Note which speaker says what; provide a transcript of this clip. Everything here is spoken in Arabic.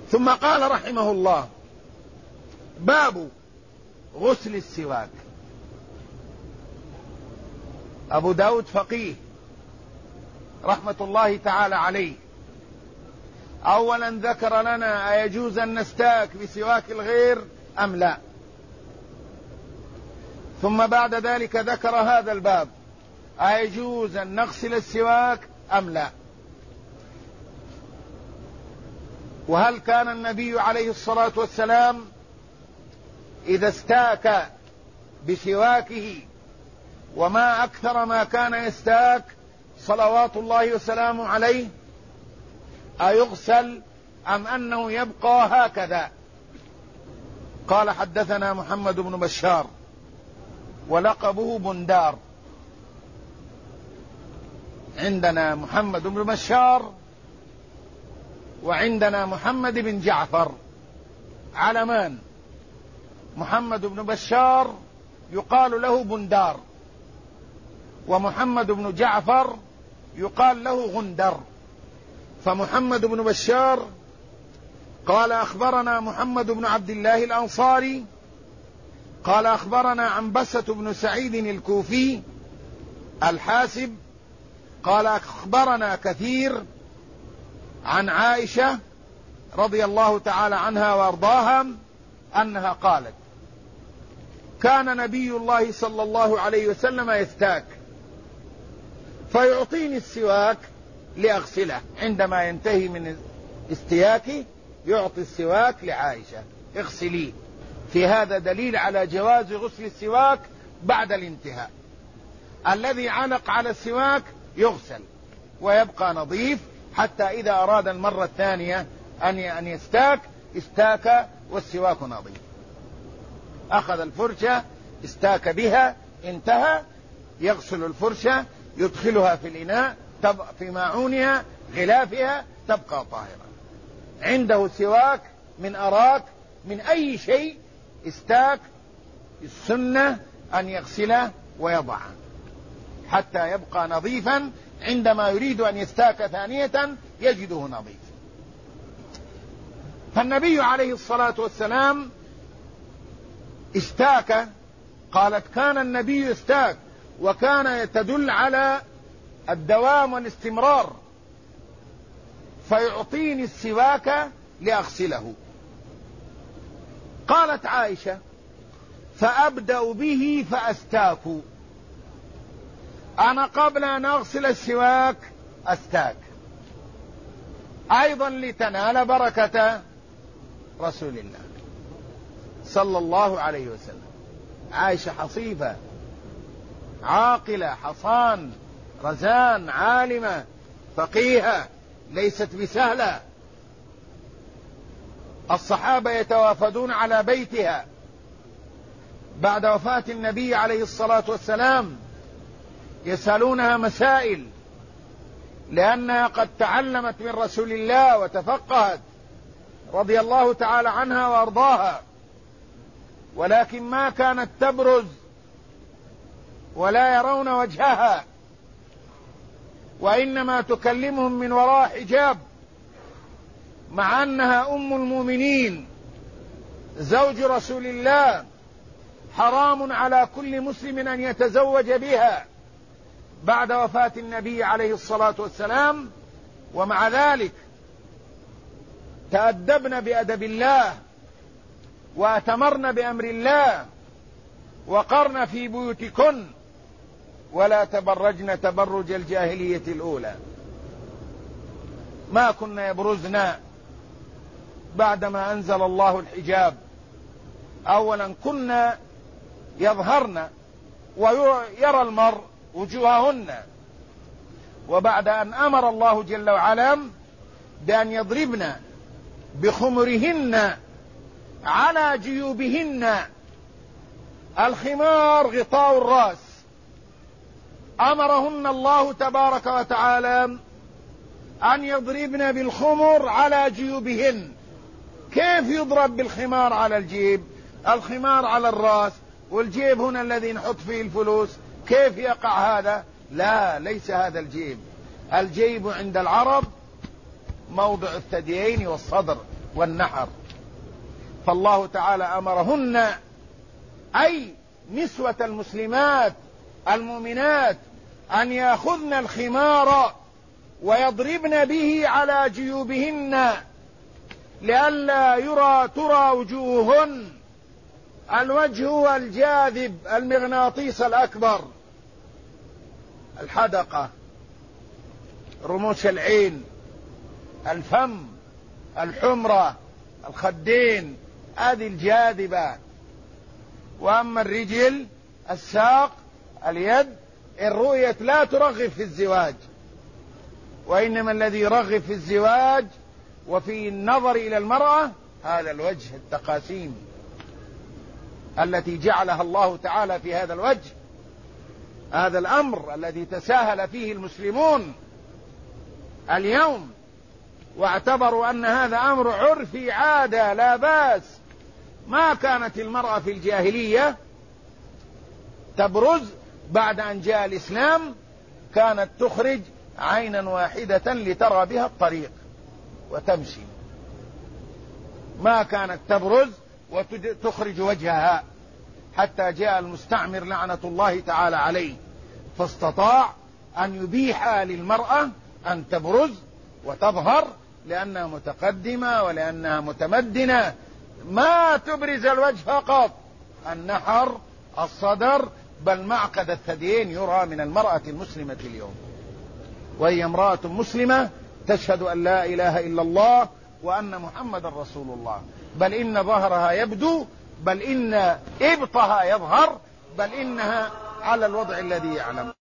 Speaker 1: ثم قال رحمه الله: باب غسل السواك. أبو داود فقيه رحمة الله تعالى عليه أولا ذكر لنا أيجوز أن نستاك بسواك الغير أم لا، ثم بعد ذلك ذكر هذا الباب: أيجوز أن نغسل السواك أم لا، وهل كان النبي عليه الصلاة والسلام إذا استاك بسواكه، وما أكثر ما كان يستاك صلوات الله وسلامه عليه، أيغسل أم أنه يبقى هكذا؟ قال: حدثنا محمد بن بشار ولقبه بندار. عندنا محمد بن بشار وعندنا محمد بن جعفر علمان. محمد بن بشار يقال له بندار، ومحمد بن جعفر يقال له غندر. فمحمد بن بشار قال: أخبرنا محمد بن عبد الله الأنصاري قال: أخبرنا عنبسة بن سعيد الكوفي الحاسب قال: أخبرنا كثير عن عائشة رضي الله تعالى عنها وارضاها أنها قالت: كان نبي الله صلى الله عليه وسلم يستاك فيعطيني السواك لأغسله. عندما ينتهي من استياكي يعطي السواك لعائشة: اغسليه. في هذا دليل على جواز غسل السواك بعد الانتهاء. الذي علق على السواك يغسل ويبقى نظيف، حتى إذا أراد المرة الثانية أن يستاك استاك والسواك نظيف. أخذ الفرشة استاك بها، انتهى، يغسل الفرشة، يدخلها في الإناء في ماعونها غلافها تبقى طاهرة. عنده سواك من أراك من أي شيء استاك، السنة أن يغسله ويضعه حتى يبقى نظيفا. عندما يريد أن يستاك ثانية يجده نظيف. فالنبي عليه الصلاة والسلام استاك. قالت: كان النبي يستاك، وكان تدل على الدوام والاستمرار. فيعطيني السواك لأغسله. قالت عائشة: فأبدأ به فأستاك. أنا قبل أن أغسل السواك أستاك، أيضا لتنال بركة رسول الله صلى الله عليه وسلم. عائشة حصيفة عاقلة حصان رزان عالمة فقيهة، ليست بسهلة. الصحابة يتوافدون على بيتها بعد وفاة النبي عليه الصلاة والسلام، يسألونها مسائل، لأنها قد تعلمت من رسول الله وتفقهت رضي الله تعالى عنها وأرضاها، ولكن ما كانت تبرز ولا يرون وجهها، وإنما تكلمهم من وراء حجاب، مع أنها أم المؤمنين زوج رسول الله، حرام على كل مسلم أن يتزوج بها بعد وفاة النبي عليه الصلاة والسلام. ومع ذلك تأدبن بأدب الله وأتمرن بأمر الله، وقرن في بيوتكن ولا تبرجن تبرج الجاهلية الأولى. ما كنا يبرزن بعدما أنزل الله الحجاب. أولا كنا يظهرن ويرى المرء وجوههن، وبعد أن أمر الله جل وعلا بأن يضربن بخمرهن على جيوبهن. الخمار غطاء الرأس، أمرهن الله تبارك وتعالى أن يضربن بالخمر على جيوبهن. كيف يضرب بالخمار على الجيب؟ الخمار على الرأس، والجيب هنا الذي نحط فيه الفلوس. كيف يقع هذا؟ لا، ليس هذا الجيب. الجيب عند العرب موضع الثديين والصدر والنحر. فالله تعالى أمرهن أي نسوة المسلمات المؤمنات أن يأخذن الخمار ويضربن به على جيوبهن لئلا ترى وجوههن. الوجه هو الجاذب المغناطيس الأكبر، الحدقة، رموش العين، الفم، الحمرة، الخدين، هذه الجاذبة. وأما الرجل، الساق، اليد، الرؤية لا ترغب في الزواج، وإنما الذي يرغب في الزواج وفي النظر إلى المرأة هذا الوجه، التقاسيم التي جعلها الله تعالى في هذا الوجه. هذا الأمر الذي تساهل فيه المسلمون اليوم واعتبروا أن هذا أمر عرفي عادة لا بأس. ما كانت المرأة في الجاهلية تبرز، بعد أن جاء الإسلام كانت تخرج عينا واحدة لترى بها الطريق وتمشي، ما كانت تبرز وتخرج وجهها، حتى جاء المستعمر لعنة الله تعالى عليه فاستطاع أن يبيح للمرأة أن تبرز وتظهر لأنها متقدمة ولأنها متمدنة. ما تبرز الوجه فقط، النحر، الصدر، بل معقد الثديين يرى من المرأة المسلمة اليوم، وهي امرأة مسلمة تشهد أن لا إله إلا الله وأن محمد رسول الله، بل إن ظهرها يبدو، بل إن إبطها يظهر، بل إنها على الوضع الذي يعلم.